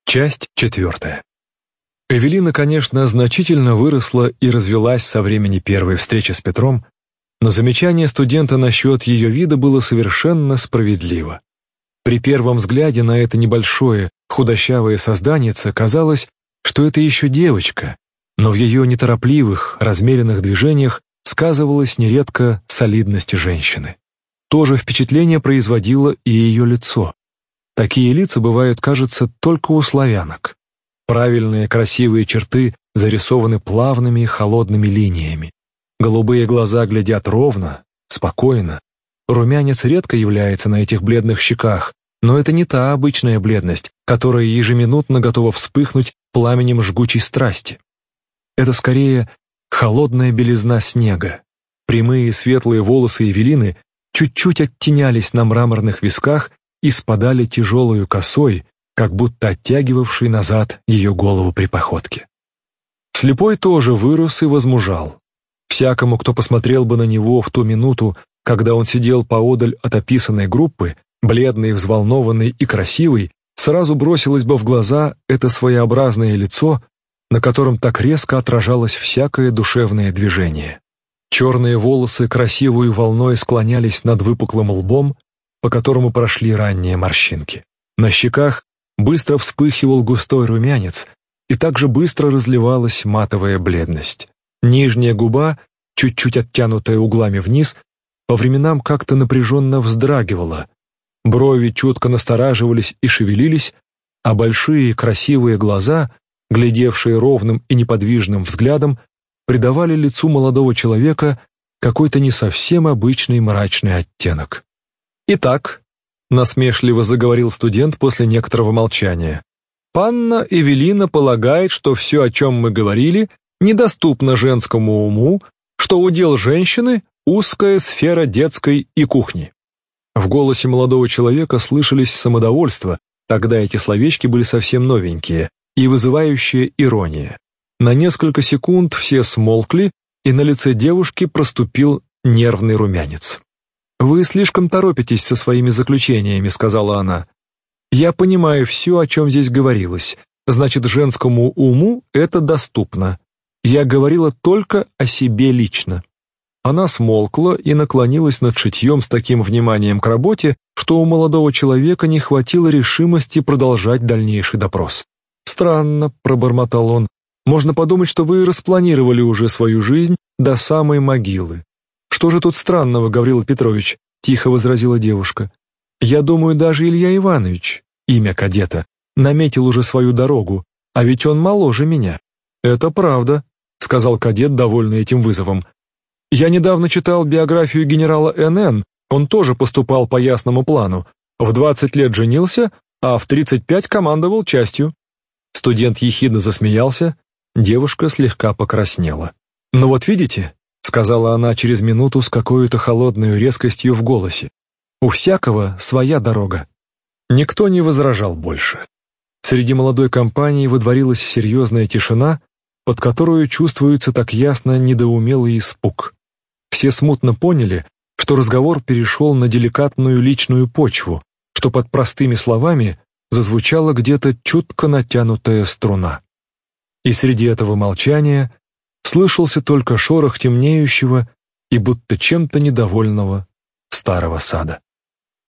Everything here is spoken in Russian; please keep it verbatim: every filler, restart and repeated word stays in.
Часть четвертая. Эвелина, конечно, значительно выросла и развелась со времени первой встречи с Петром, но замечание студента насчет ее вида было совершенно справедливо. При первом взгляде на это небольшое, худощавое созданице казалось, что это еще девочка, но в ее неторопливых, размеренных движениях сказывалась нередко солидность женщины. То же впечатление производило и ее лицо. Такие лица бывают, кажется, только у славянок. Правильные, красивые черты зарисованы плавными, холодными линиями. Голубые глаза глядят ровно, спокойно. Румянец редко является на этих бледных щеках, но это не та обычная бледность, которая ежеминутно готова вспыхнуть пламенем жгучей страсти. Это скорее холодная белизна снега. Прямые светлые волосы Эвелины чуть-чуть оттенялись на мраморных висках и спадали тяжелою косой, как будто оттягивавшей назад ее голову при походке. Слепой тоже вырос и возмужал. Всякому, кто посмотрел бы на него в ту минуту, когда он сидел поодаль от описанной группы, бледный, взволнованный и красивый, сразу бросилось бы в глаза это своеобразное лицо, на котором так резко отражалось всякое душевное движение. Черные волосы красивую волной склонялись над выпуклым лбом, по которому прошли ранние морщинки. На щеках быстро вспыхивал густой румянец, и также быстро разливалась матовая бледность. Нижняя губа, чуть-чуть оттянутая углами вниз, по временам как-то напряженно вздрагивала. Брови чутко настораживались и шевелились, а большие красивые глаза, глядевшие ровным и неподвижным взглядом, придавали лицу молодого человека какой-то не совсем обычный мрачный оттенок. «Итак», — насмешливо заговорил студент после некоторого молчания, «панна Эвелина полагает, что все, о чем мы говорили, недоступно женскому уму, что удел женщины — узкая сфера детской и кухни». В голосе молодого человека слышались самодовольство, тогда эти словечки были совсем новенькие, и вызывающая ирония. На несколько секунд все смолкли, и на лице девушки проступил нервный румянец. «Вы слишком торопитесь со своими заключениями», — сказала она. «Я понимаю все, о чем здесь говорилось. Значит, женскому уму это доступно. Я говорила только о себе лично». Она смолкла и наклонилась над шитьем с таким вниманием к работе, что у молодого человека не хватило решимости продолжать дальнейший допрос. «Странно», — пробормотал он, — «можно подумать, что вы распланировали уже свою жизнь до самой могилы». «Что же тут странного, Гаврила Петрович?» — тихо возразила девушка. «Я думаю, даже Илья Иванович, имя кадета, наметил уже свою дорогу, а ведь он моложе меня». «Это правда», — сказал кадет, довольный этим вызовом. «Я недавно читал биографию генерала Н Н, он тоже поступал по ясному плану. В двадцать лет женился, а в тридцать пять командовал частью». Студент ехидно засмеялся, девушка слегка покраснела. «Ну вот видите», — сказала она через минуту с какой-то холодной резкостью в голосе, «у всякого своя дорога». Никто не возражал больше. Среди молодой компании водворилась серьезная тишина, под которую чувствуется так ясно недоумелый испуг. Все смутно поняли, что разговор перешел на деликатную личную почву, что под простыми словами зазвучала где-то чутко натянутая струна. И среди этого молчания слышался только шорох темнеющего и будто чем-то недовольного старого сада.